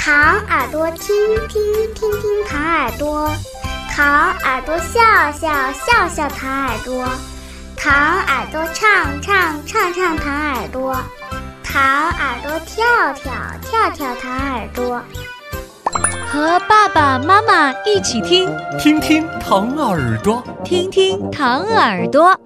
糖耳朵听听听听糖耳朵，糖耳朵笑笑笑笑糖耳朵，糖耳朵唱唱唱唱糖耳朵，糖耳朵跳跳跳跳糖耳朵。 和爸爸妈妈一起听， 听听糖耳朵， 听听糖耳朵。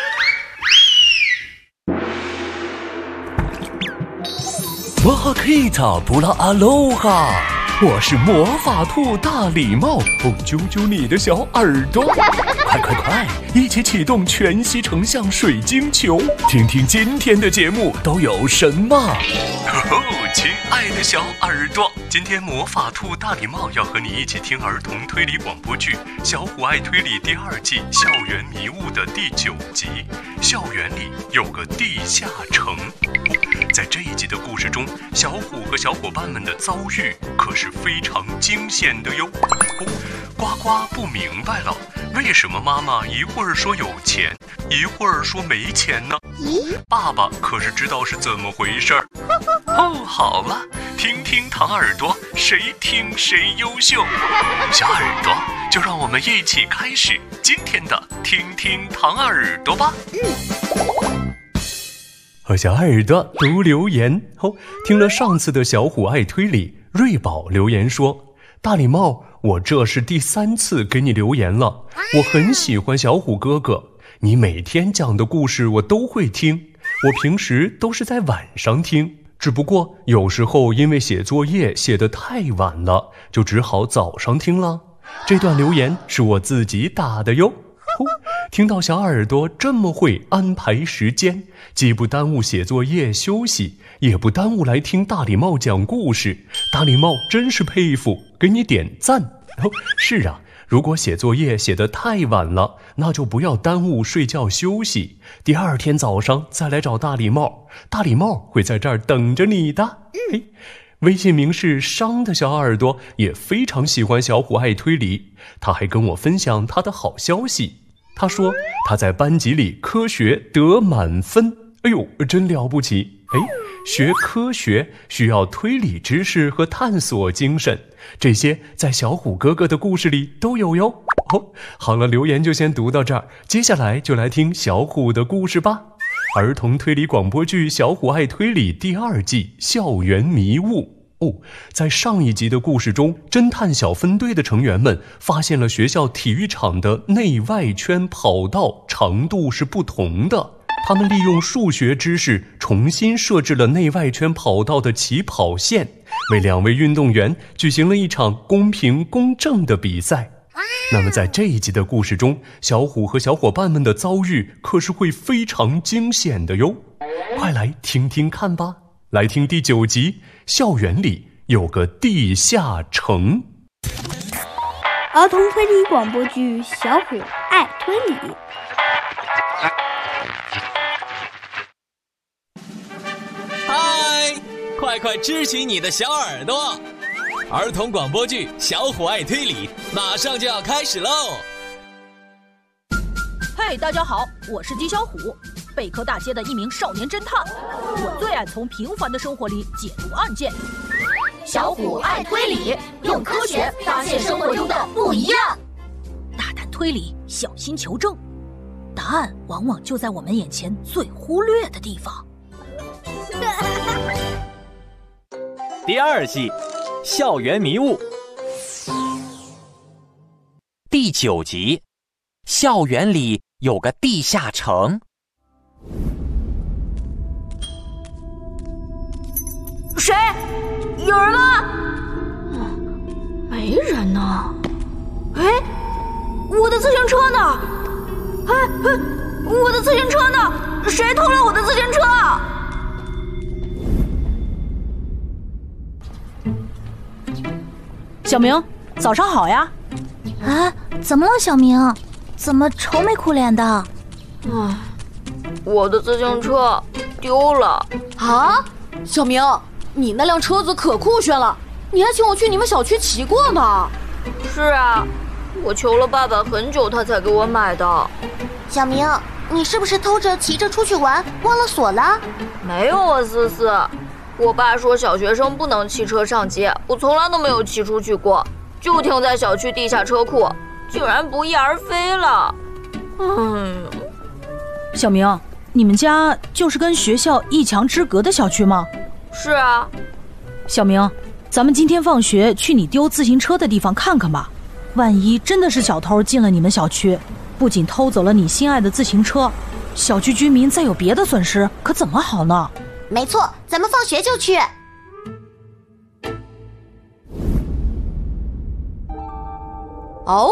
哇克塔布拉阿罗哈，我是魔法兔大礼帽，揪揪你的小耳朵，快快快，一起启动全息成像水晶球，听听今天的节目都有什么。亲爱的小耳朵，今天魔法兔大礼帽要和你一起听儿童推理广播剧《小虎爱推理》第2季《校园迷雾》的第9集。校园里有个地下城。在这一集的故事中，小虎和小伙伴们的遭遇可是非常惊险的哟。呱呱不明白了，为什么妈妈一会儿说有钱，一会儿说没钱呢？爸爸可是知道是怎么回事儿。好了，听听糖耳朵，谁听谁优秀。小耳朵，就让我们一起开始今天的听听糖耳朵吧。和小耳朵读留言听了上次的小虎爱推理，瑞宝留言说，大礼帽，我这是第3次给你留言了，我很喜欢小虎哥哥，你每天讲的故事我都会听，我平时都是在晚上听，只不过有时候因为写作业写得太晚了，就只好早上听了。这段留言是我自己打的哟。听到小耳朵这么会安排时间，既不耽误写作业休息，也不耽误来听大礼帽讲故事，大礼帽真是佩服，给你点赞。是啊，如果写作业写得太晚了，那就不要耽误睡觉休息，第2天早上再来找大礼帽，大礼帽会在这儿等着你的。微信名是商的小耳朵也非常喜欢小虎爱推理，他还跟我分享他的好消息。他说他在班级里科学得满分，哎呦，真了不起。学科学需要推理知识和探索精神，这些在小虎哥哥的故事里都有哟。好了，留言就先读到这儿，接下来就来听小虎的故事吧。儿童推理广播剧《小虎爱推理》第2季校园迷雾。在上一集的故事中，侦探小分队的成员们发现了学校体育场的内外圈跑道长度是不同的，他们利用数学知识重新设置了内外圈跑道的起跑线，为2位运动员举行了一场公平公正的比赛。那么在这一集的故事中，小虎和小伙伴们的遭遇可是会非常惊险的哟，快来听听看吧。来听第9集，校园里有个地下城。 儿童推理广播剧《小虎爱推理》。 嗨，快快支起你的小耳朵！儿童广播剧《小虎爱推理》马上就要开始喽！ 嘿，大家好，我是姬小虎，贝壳大街的一名少年侦探，我最爱从平凡的生活里解读案件。 小虎爱推理，用科学发现生活中的不一样。 大胆推理，小心求证，答案往往就在我们眼前最忽略的地方。 第2季校园迷雾第9集，校园里有个地下城。 谁？有人吗？没人呢。我的自行车呢？我的自行车呢？谁偷了我的自行车？ 小明，早上好呀。 怎么了，小明？怎么愁眉苦脸的？ 我的自行车丢了。 啊，小明，你那辆车子可酷炫了，你还请我去你们小区骑过呢。 是啊，我求了爸爸很久，他才给我买的。 小明，你是不是偷着骑着出去玩，忘了锁了？ 没有啊，思思， 我爸说小学生不能骑车上街，我从来都没有骑出去过，就停在小区地下车库，竟然不翼而飞了。 小明，你们家就是跟学校一墙之隔的小区吗？ 是啊。 小明，咱们今天放学去你丢自行车的地方看看吧，万一真的是小偷进了你们小区，不仅偷走了你心爱的自行车，小区居民再有别的损失可怎么好呢？ 没错，咱们放学就去。 哦，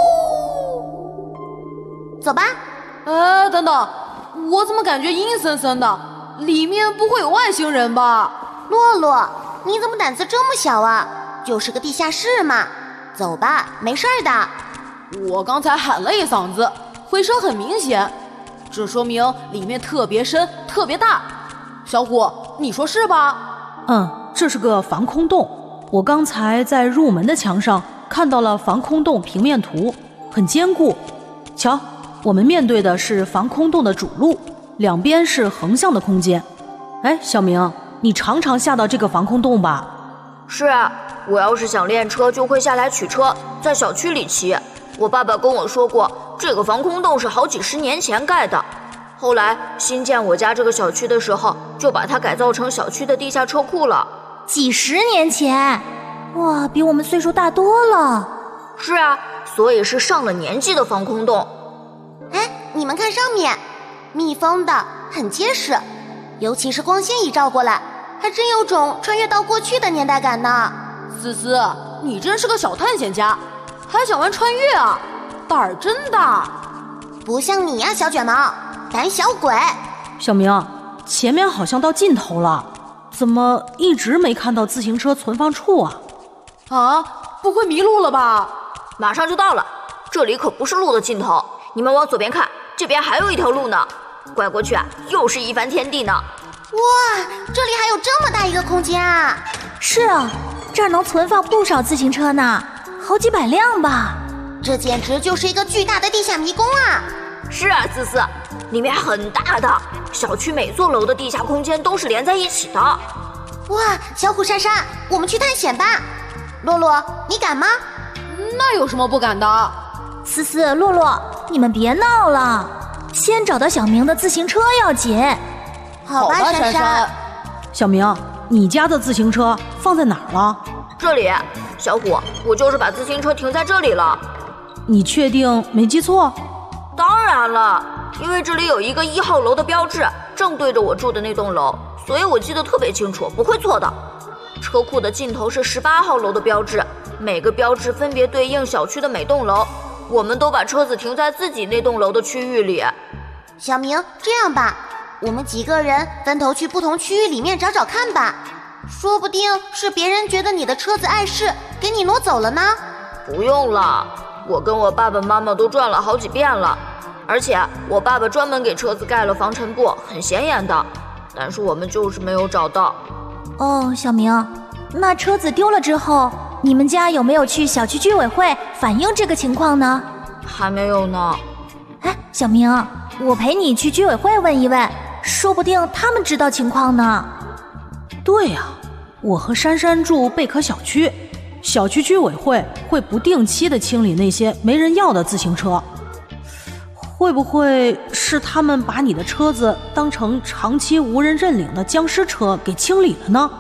走吧。 等等，我怎么感觉阴森森的？里面不会有外星人吧？ 洛洛，你怎么胆子这么小啊？就是个地下室嘛。走吧，没事儿的。 我刚才喊了一嗓子，回声很明显，这说明里面特别深，特别大。小虎，你说是吧？ 这是个防空洞。我刚才在入门的墙上看到了防空洞平面图，很坚固。瞧，我们面对的是防空洞的主路，两边是横向的空间。小明，你常常下到这个防空洞吧？ 是啊，我要是想练车就会下来取车，在小区里骑。我爸爸跟我说过，这个防空洞是好几十年前盖的，后来新建我家这个小区的时候，就把它改造成小区的地下车库了。 几十年前？哇，比我们岁数大多了。 是啊，所以是上了年纪的防空洞。 你们看上面，密封的，很结实，尤其是光线一照过来，还真有种穿越到过去的年代感呢。 思思，你真是个小探险家，还想玩穿越啊？胆儿真大。 不像你呀，小卷毛，胆小鬼。 小明，前面好像到尽头了，怎么一直没看到自行车存放处啊？ 不会迷路了吧？ 马上就到了，这里可不是路的尽头，你们往左边看，这边还有一条路呢，拐过去啊，又是一番天地呢。 哇，这里还有这么大一个空间啊！ 是啊，这儿能存放不少自行车呢，好几百辆吧。 这简直就是一个巨大的地下迷宫啊！ 是啊，思思，里面很大的，小区每座楼的地下空间都是连在一起的。 哇，小虎、珊珊，我们去探险吧。洛洛，你敢吗？ 那有什么不敢的？ 思思、洛洛，你们别闹了，先找到小明的自行车要紧。 好吧，珊珊。 小明，你家的自行车放在哪儿了？ 这里。小虎，我就是把自行车停在这里了。 你确定没记错？ 当然了，因为这里有一个1号楼的标志，正对着我住的那栋楼，所以我记得特别清楚，不会错的。车库的尽头是18号楼的标志，每个标志分别对应小区的每栋楼，我们都把车子停在自己那栋楼的区域里。 小明，这样吧，我们几个人分头去不同区域里面找找看吧，说不定是别人觉得你的车子碍事，给你挪走了呢。 不用了，我跟我爸爸妈妈都转了好几遍了，而且我爸爸专门给车子盖了防尘布，很显眼的，但是我们就是没有找到。 小明，那车子丢了之后，你们家有没有去小区居委会反映这个情况呢？ 还没有呢。 小明，我陪你去居委会问一问，说不定他们知道情况呢。 对呀，我和珊珊住贝壳小区，小区居委会会不定期的清理那些没人要的自行车，会不会是他们把你的车子当成长期无人认领的僵尸车给清理了呢？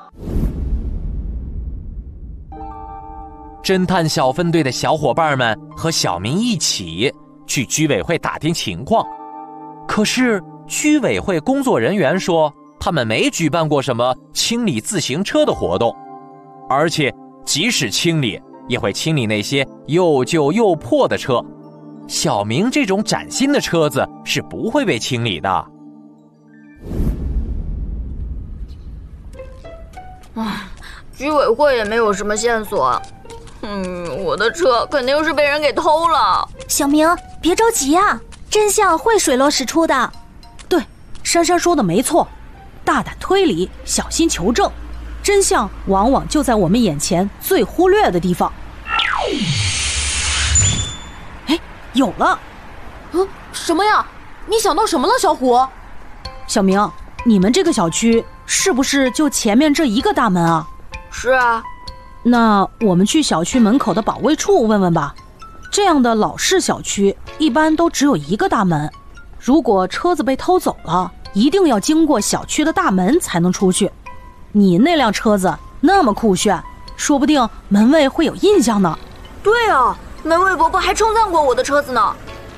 侦探小分队的小伙伴们和小明一起去居委会打听情况，可是居委会工作人员说他们没举办过什么清理自行车的活动，而且即使清理也会清理那些又旧又破的车，小明这种崭新的车子是不会被清理的。 居委会也没有什么线索。我的车肯定是被人给偷了。 小明，别着急啊，真相会水落石出的。 对，珊珊说的没错，大胆推理，小心求证，真相往往就在我们眼前最忽略的地方。有了！ 什么呀？你想到什么了，小虎？ 小明，你们这个小区是不是就前面这一个大门啊？ 是啊。 那我们去小区门口的保卫处问问吧。这样的老式小区一般都只有一个大门，如果车子被偷走了，一定要经过小区的大门才能出去。你那辆车子那么酷炫，说不定门卫会有印象呢。 对啊，门卫伯伯还称赞过我的车子呢。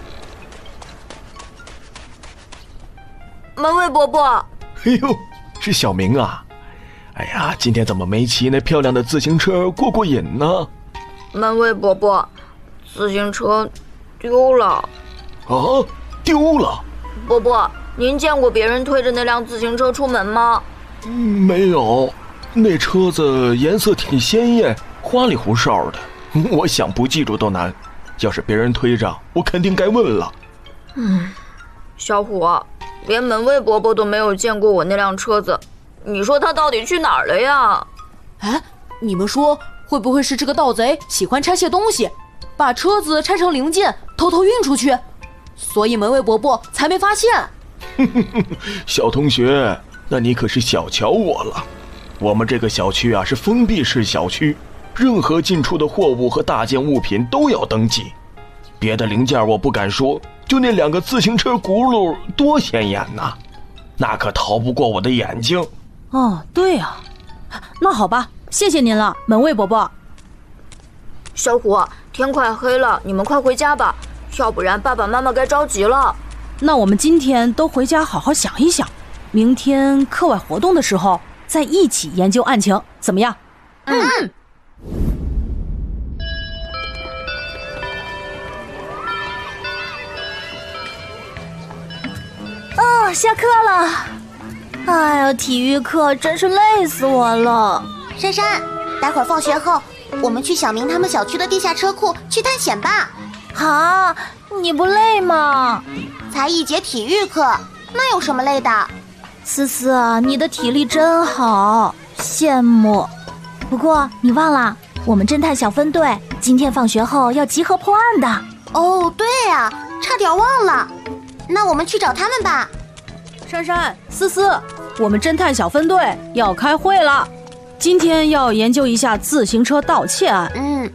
门卫伯伯， 哎呦，是小明啊！哎呀，今天怎么没骑那漂亮的自行车过过瘾呢？ 门卫伯伯，自行车丢了。 啊，丢了？ 伯伯，您见过别人推着那辆自行车出门吗？ 没有，那车子颜色挺鲜艳，花里胡哨的，我想不记住都难。要是别人推着，我肯定该问了。 小虎，连门卫伯伯都没有见过我那辆车子，你说他到底去哪儿了呀？ 哎，你们说会不会是这个盗贼喜欢拆卸东西，把车子拆成零件偷偷运出去，所以门卫伯伯才没发现？ 小同学，那你可是小瞧我了。我们这个小区啊是封闭式小区，任何进出的货物和大件物品都要登记。别的零件我不敢说，就那2个自行车轱辘多显眼呐，那可逃不过我的眼睛。 哦，对啊，那好吧，谢谢您了，门卫伯伯。 小虎，天快黑了，你们快回家吧，要不然爸爸妈妈该着急了。 那我们今天都回家好好想一想，明天课外活动的时候再一起研究案情，怎么样？ 下课了。哎呀，体育课真是累死我了。 珊珊，待会儿放学后，我们去小明他们小区的地下车库去探险吧。 啊，你不累吗？ 才一节体育课，那有什么累的？ 思思啊，你的体力真好，羡慕。不过你忘了，我们侦探小分队今天放学后要集合破案的。 哦，对啊，差点忘了。那我们去找他们吧。 珊珊、思思，我们侦探小分队要开会了，今天要研究一下自行车盗窃案。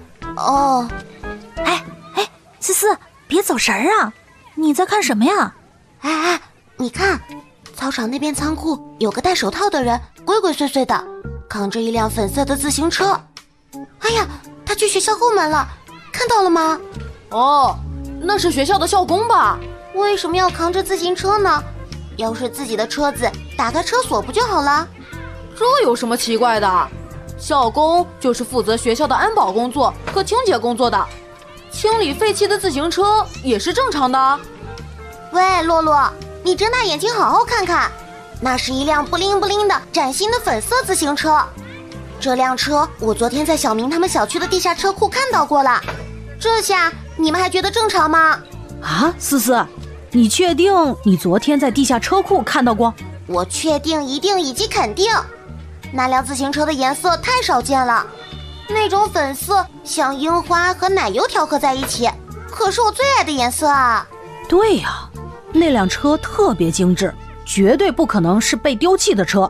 哎，思思，别走神儿啊！你在看什么呀？ 哎，你看，操场那边仓库有个戴手套的人，鬼鬼祟祟的，扛着一辆粉色的自行车。哎呀，他去学校后门了，看到了吗？ 哦，那是学校的校工吧？ 为什么要扛着自行车呢？要是自己的车子，打开车锁不就好了？ 这有什么奇怪的？校工就是负责学校的安保工作和清洁工作的，清理废弃的自行车也是正常的。 喂，洛洛，你睁大眼睛好好看看，那是一辆布灵布灵的崭新的粉色自行车。这辆车我昨天在小明他们小区的地下车库看到过了，这下你们还觉得正常吗？ 啊，思思，你确定你昨天在地下车库看到过？ 我确定、一定以及肯定。那辆自行车的颜色太少见了，那种粉色像樱花和奶油调和在一起，可是我最爱的颜色啊。 对呀，那辆车特别精致，绝对不可能是被丢弃的车。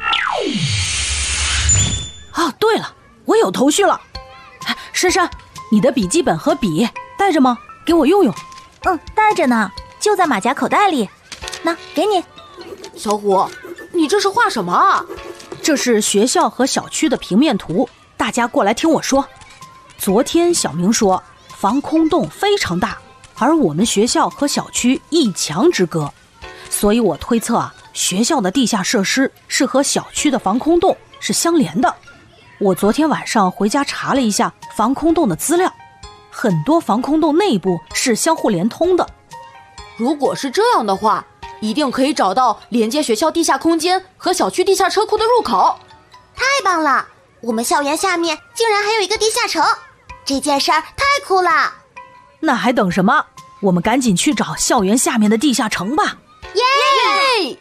啊，对了，我有头绪了。珊珊，你的笔记本和笔带着吗？给我用用。 带着呢，就在马甲口袋里。那给你。 小虎，你这是画什么啊？ 这是学校和小区的平面图，大家过来听我说。昨天小明说防空洞非常大，而我们学校和小区一墙之隔，所以我推测学校的地下设施是和小区的防空洞是相连的。我昨天晚上回家查了一下防空洞的资料，很多防空洞内部是相互连通的。 如果是这样的话，一定可以找到连接学校地下空间和小区地下车库的入口。 太棒了，我们校园下面竟然还有一个地下城，这件事儿太酷了。 那还等什么？我们赶紧去找校园下面的地下城吧。 耶！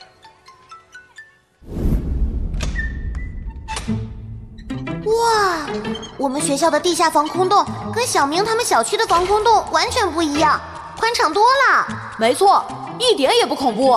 哇，我们学校的地下防空洞跟小明他们小区的防空洞完全不一样，宽敞多了。 没错，一点也不恐怖。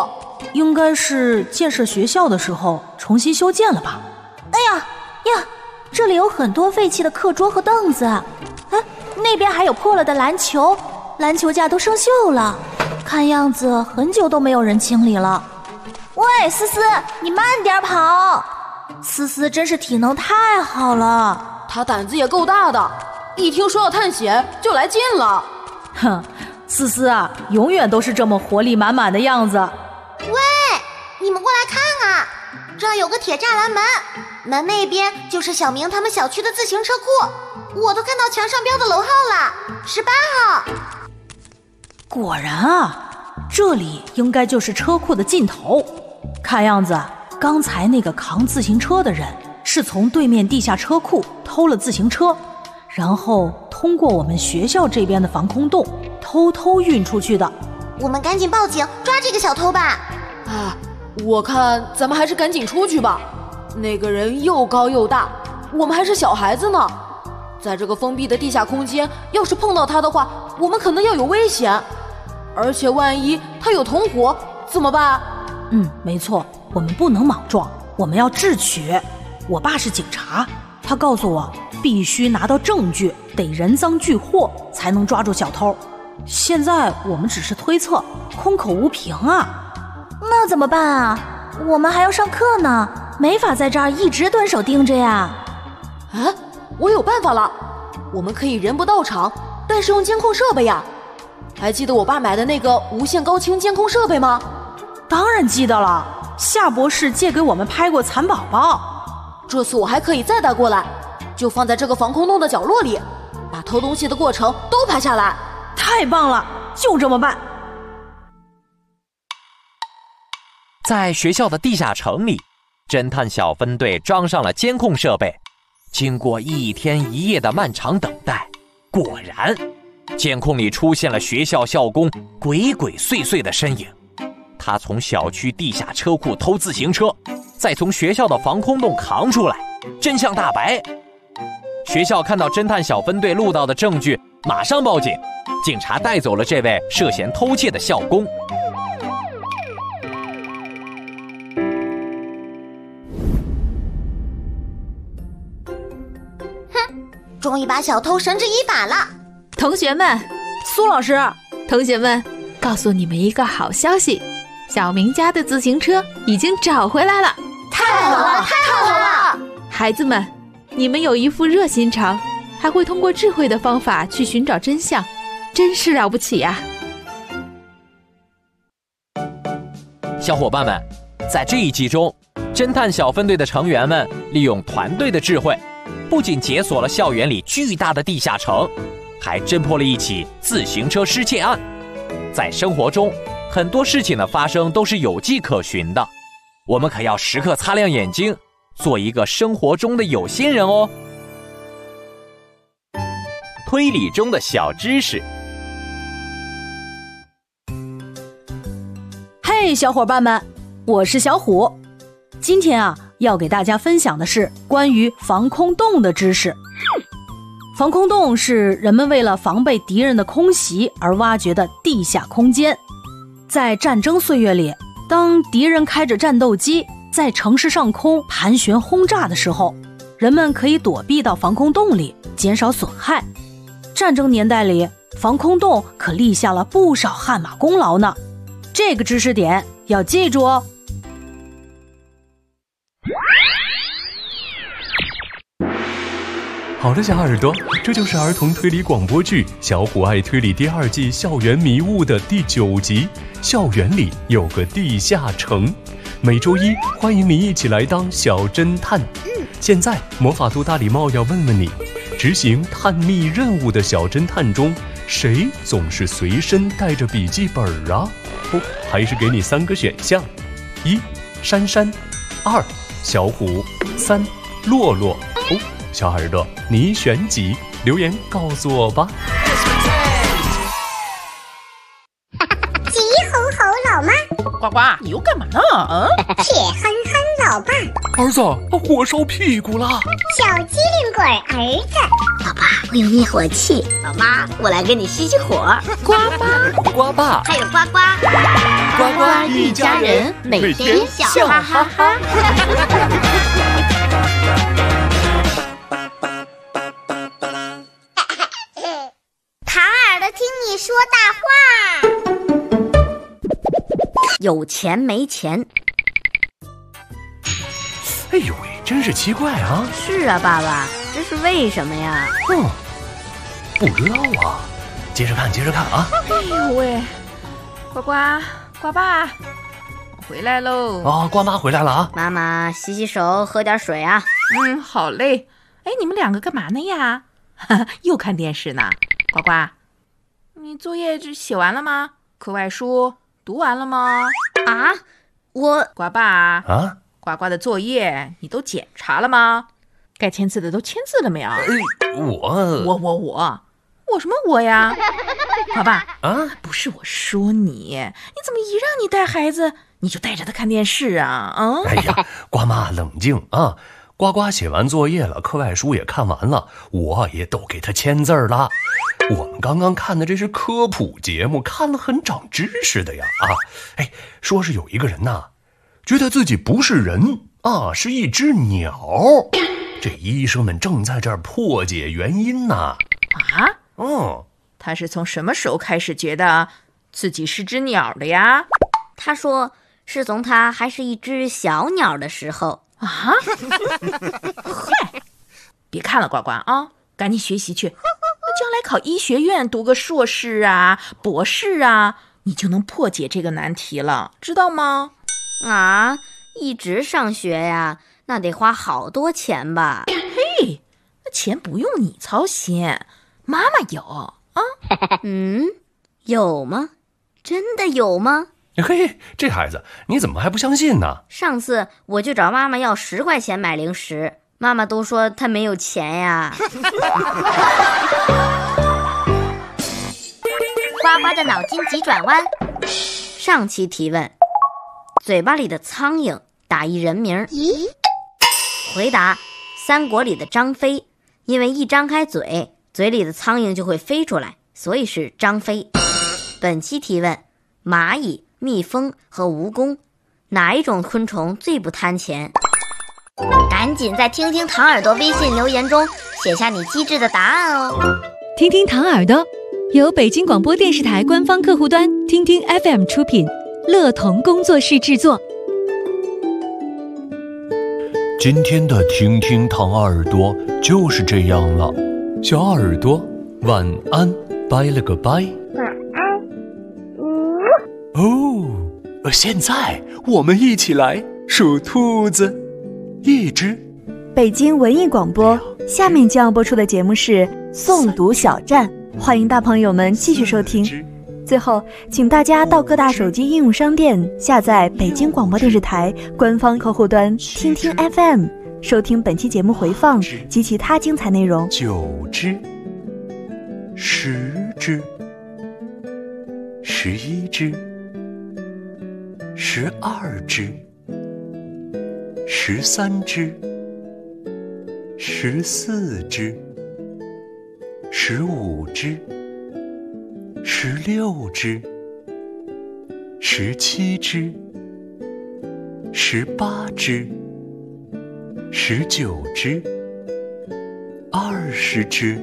应该是建设学校的时候重新修建了吧。 哎呀呀，这里有很多废弃的课桌和凳子，哎，那边还有破了的篮球，篮球架都生锈了，看样子很久都没有人清理了。喂，思思，你慢点跑！思思真是体能太好了， 她胆子也够大的，一听说要探险就来劲了。 哼，思思啊，永远都是这么活力满满的样子。 喂，你们过来看啊，这儿有个铁栅栏门，门那边就是小明他们小区的自行车库，我都看到墙上标的楼号了，18号。 果然啊，这里应该就是车库的尽头。看样子刚才那个扛自行车的人是从对面地下车库偷了自行车，然后通过我们学校这边的防空洞偷偷运出去的。 我们赶紧报警抓这个小偷吧。 啊，我看咱们还是赶紧出去吧。那个人又高又大，我们还是小孩子呢。在这个封闭的地下空间，要是碰到他的话，我们可能要有危险。而且万一他有同伙怎么办？ 没错，我们不能莽撞，我们要智取。我爸是警察，他告诉我必须拿到证据，得人赃俱获才能抓住小偷。现在我们只是推测，空口无凭啊。 那怎么办啊？我们还要上课呢，没法在这儿一直蹲守盯着呀。 啊，我有办法了，我们可以人不到场，但是用监控设备呀。还记得我爸买的那个无线高清监控设备吗？ 当然记得了，夏博士借给我们拍过蚕宝宝。 这次我还可以再带过来，就放在这个防空洞的角落里，把偷东西的过程都拍下来。 太棒了，就这么办。 在学校的地下城里，侦探小分队装上了监控设备。经过1天1夜的漫长等待，果然监控里出现了学校校工鬼鬼祟祟的身影。他从小区地下车库偷自行车，再从学校的防空洞扛出来，真相大白。学校看到侦探小分队录到的证据，马上报警，警察带走了这位涉嫌偷窃的校工。 终于把小偷绳之以法了。 同学们， 苏老师， 同学们，告诉你们一个好消息，小明家的自行车已经找回来了。 太好了，太好了！ 孩子们，你们有一副热心肠，还会通过智慧的方法去寻找真相，真是了不起呀！ 小伙伴们，在这一集中，侦探小分队的成员们利用团队的智慧，不仅解锁了校园里巨大的地下城，还侦破了一起自行车失窃案。在生活中，很多事情的发生都是有迹可循的，我们可要时刻擦亮眼睛，做一个生活中的有心人哦。推理中的小知识。 嘿，小伙伴们，我是小虎。今天啊，要给大家分享的是关于防空洞的知识。防空洞是人们为了防备敌人的空袭而挖掘的地下空间。在战争岁月里，当敌人开着战斗机在城市上空盘旋轰炸的时候，人们可以躲避到防空洞里，减少损害。战争年代里，防空洞可立下了不少汗马功劳呢。这个知识点要记住哦。 好的，小耳朵，这就是儿童推理广播剧《小虎爱推理》第2季校园迷雾的第9集。校园里有个地下城，每周一欢迎你一起来当小侦探。现在魔法兔大礼帽要问问你，执行探秘任务的小侦探中，谁总是随身带着笔记本啊？还是给你3个选项：1. 珊珊，2. 小虎，3. 洛洛。小耳朵，你选几？留言告诉我吧。 急吼吼老妈， 呱呱，你又干嘛呢？ 铁憨憨老爸， 儿子，火烧屁股了。 小机灵鬼儿子， 老爸， 我有灭火器，老妈，我来给你熄熄火。 呱妈， 呱爸， 还有呱呱， 呱呱一家人，每天笑哈哈哈。 唐耳朵听你说大话， 有钱没钱。 哎呦喂，真是奇怪啊！ 是啊，爸爸，这是为什么呀？ 不知道啊。接着看啊！ 哎呦喂，呱呱，呱爸，我回来喽！ 啊，呱妈回来了啊！ 妈妈，洗洗手，喝点水啊。 好嘞。哎，你们两个干嘛呢呀？又看电视呢。呱呱，你作业写完了吗？课外书读完了吗？ 啊，我呱爸啊，呱呱的作业你都检查了吗？该签字的都签字了没有？我什么我呀？呱爸啊，不是我说你怎么一让你带孩子，你就带着他看电视啊？ 哎呀，呱妈冷静啊！呱呱写完作业了，课外书也看完了，我也都给他签字了。我们刚刚看的这是科普节目，看了很长知识的呀啊！哎，说是有一个人呐，觉得自己不是人啊，是一只鸟。这医生们正在这儿破解原因呢。 啊？他是从什么时候開始覺得自己是只鳥的呀？ 他說是從他還是一只小鳥的時候。 啊？嗨，別看了，呱呱啊，趕緊學習去。那將來考醫學院讀個碩士啊、博士啊，你就能破解這個難題了，知道嗎？ 啊，一直上學呀，那得花好多錢吧？ 嘿，那錢不用你操心，媽媽有啊。 有嗎？真的有嗎？ 嘿，这孩子你怎么还不相信呢？ 上次我就找妈妈要10塊錢買零食，媽媽都說她沒有錢呀。 呱呱的腦筋急轉彎。 上期提問：嘴巴裡的蒼蠅打一人名。 咦？ 回答：三國裡的張飛，因為一張開嘴，嘴裡的蒼蠅就會飛出來，所以是張飛。本期提問：螞蟻、蜜蜂和蜈蚣，哪一種昆蟲最不貪錢？ 趕緊在聽聽唐耳朵微信留言中寫下你機智的答案哦。 聽聽唐耳朵由北京廣播電視台官方客戶端聽聽 FM 出品，樂童工作室製作。 今天的聽聽唐耳朵就是這樣了，小耳朵晚安，拜了個拜。現在我們一起來數兔子，一隻。 北京文藝廣播，下面將要播出的節目是誦讀小站，歡迎大朋友們繼續收聽。最後，請大家到各大手機應用商店下載北京廣播電視台官方客戶端聽聽 FM， 收聽本期節目回放及其他精彩內容。 9隻10隻11隻12隻13隻14隻15隻16隻17隻18隻19隻20隻。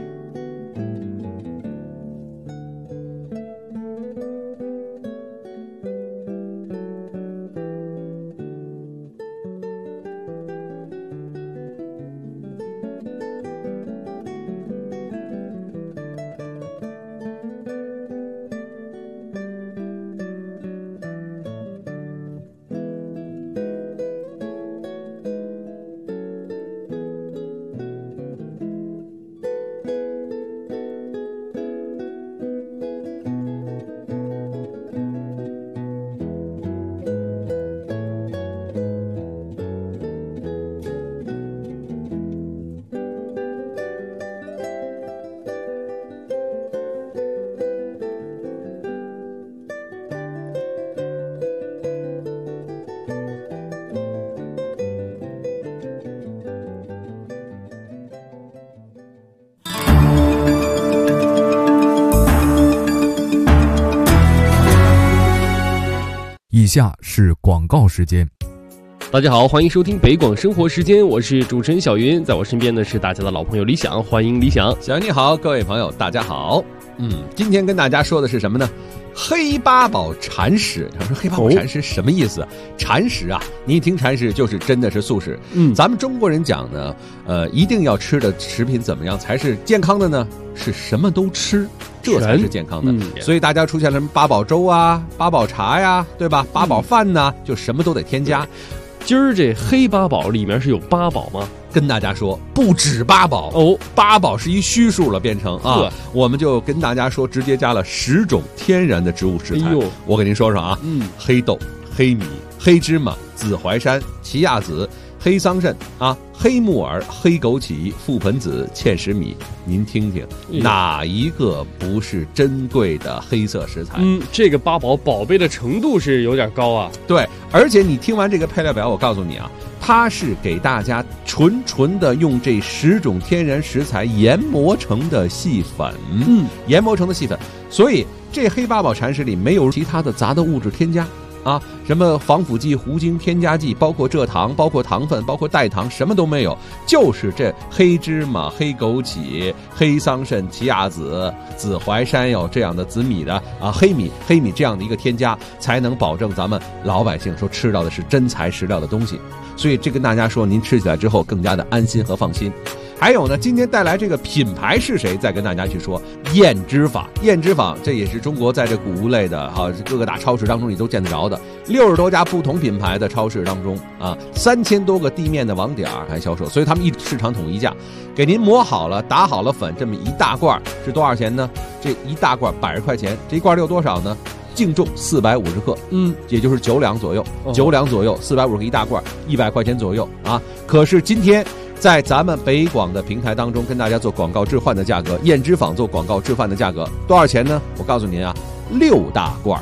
以下是广告时间。 大家好，欢迎收听北广生活时间，我是主持人小云，在我身边呢是大家的老朋友李想，欢迎李想。 小云你好，各位朋友大家好。今天跟大家说的是什么呢？黑八宝禅食。他说黑八宝禅食什么意思？禅食啊，你一听禅食就是真的是素食。咱们中国人讲呢，一定要吃的食品怎么样才是健康的呢？是什么都吃，这才是健康的。所以大家出现了什么八宝粥啊、八宝茶呀，对吧？八宝饭呢，就什么都得添加。 今儿这黑八宝里面是有八宝吗？ 跟大家说不止八宝哦，八宝是一虚数了，变成啊，我们就跟大家说，直接加了10种天然的植物食材。我给您说说啊，黑豆、黑米、黑芝麻、紫淮山、奇亚籽、黑桑葚啊，黑木耳、黑枸杞、覆盆子、芡实米，您听听，哪一个不是珍贵的黑色食材？ 这个八宝宝贝的程度是有点高啊。 对，而且你听完这个配料表，我告诉你啊，它是给大家纯的用这10种天然食材研磨成的细粉，研磨成的细粉，所以这黑八宝禅食里没有其他的杂的物质添加。啊，什么防腐剂、糊精、添加剂，包括蔗糖、包括糖分、包括代糖，什么都没有，就是这黑芝麻、黑枸杞、黑桑葚、奇亚籽、紫淮山有这样的紫米的啊，黑米这样的一个添加，才能保证咱们老百姓说吃到的是真材实料的东西。所以这跟大家说，您吃起来之后更加的安心和放心。还有呢，今天带来这个品牌是谁？再跟大家去说燕之坊。燕之坊这也是中国在这谷物类的各个大超市当中你都见得着的，60多家不同品牌的超市当中啊，3000多个地面的网点来销售，所以他们市场统一价，给您磨好了、打好了粉，这么一大罐是多少钱呢？这一大罐100块钱，这一罐有多少呢？净重450克，也就是9两左右，9两左右，450克一大罐，100块钱左右啊。可是今天在咱们北广的平台当中跟大家做广告置换的价格，燕之坊做广告置换的价格多少钱呢？我告诉您啊，6大罐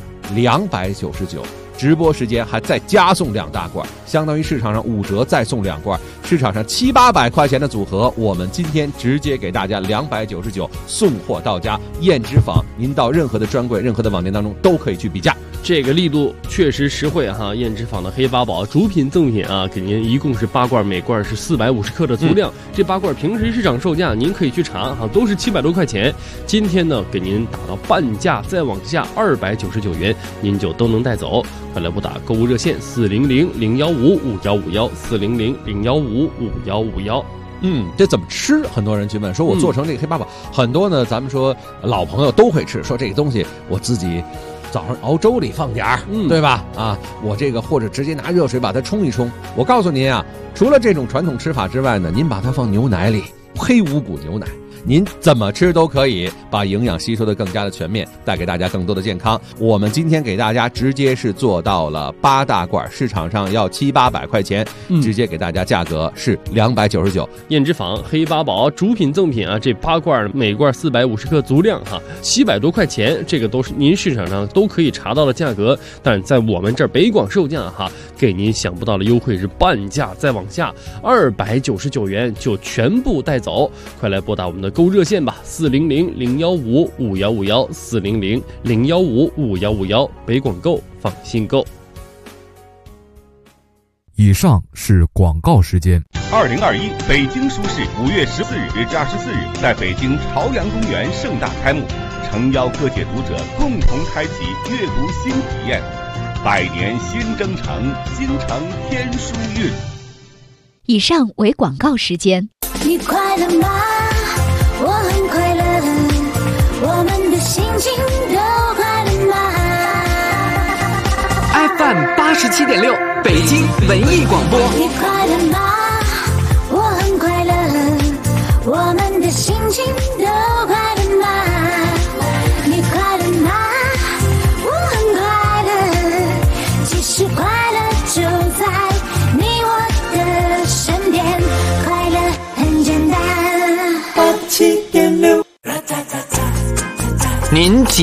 299，直播时间还再加送2大罐，相当于市场上5折再送2罐，市场上700-800块钱的组合，我们今天直接给大家299送货到家。燕之坊，您到任何的专柜、任何的网店当中都可以去比价。 这个力度确实实惠哈！燕之坊的黑八宝主品赠品啊，给您一共是8罐，每罐是450克的足量。这8罐平时市场售价您可以去查哈，都是700多块钱。今天呢，给您打到半价，再往下299元，您就都能带走。快来拨打购物热线400-015-5151，400-015-5151。 这怎么吃？很多人去问，说我做成这个黑八宝，很多呢，咱们说老朋友都会吃，说这个东西我自己早上熬粥里放点儿，对吧？啊，我这个或者直接拿热水把它冲一冲。我告诉您啊，除了这种传统吃法之外呢，您把它放牛奶里，黑五谷牛奶，您怎么吃都可以，把营养吸收的更加的全面，带给大家更多的健康。我们今天给大家直接是做到了8大罐，市场上要700-800块钱，直接给大家价格是299。 燕之坊黑八宝主品赠品啊，这8罐每罐450克足量哈，700多块钱，这个都是您市场上都可以查到的价格，但在我们这儿北广售价哈，给您想不到的优惠是半价，再往下299元就全部带走。快来拨打我们的购物热线吧，400-015-5151，400-015-5151，北广购，放心购。 以上是广告时间。 2021北京书市5月14日至24日在北京朝阳公园盛大开幕，诚邀各界读者共同开启阅读新体验。百年新征程，京城天书韵。 以上为广告时间。 你快乐吗？我很快乐，我们的心情都快乐吗？ FM 87.6北京文艺广播。 你快乐吗？我很快乐，我们的心情都快乐吗？你快乐吗？我很快乐，其实快乐就在你我的身边，快乐很简单。87.6。您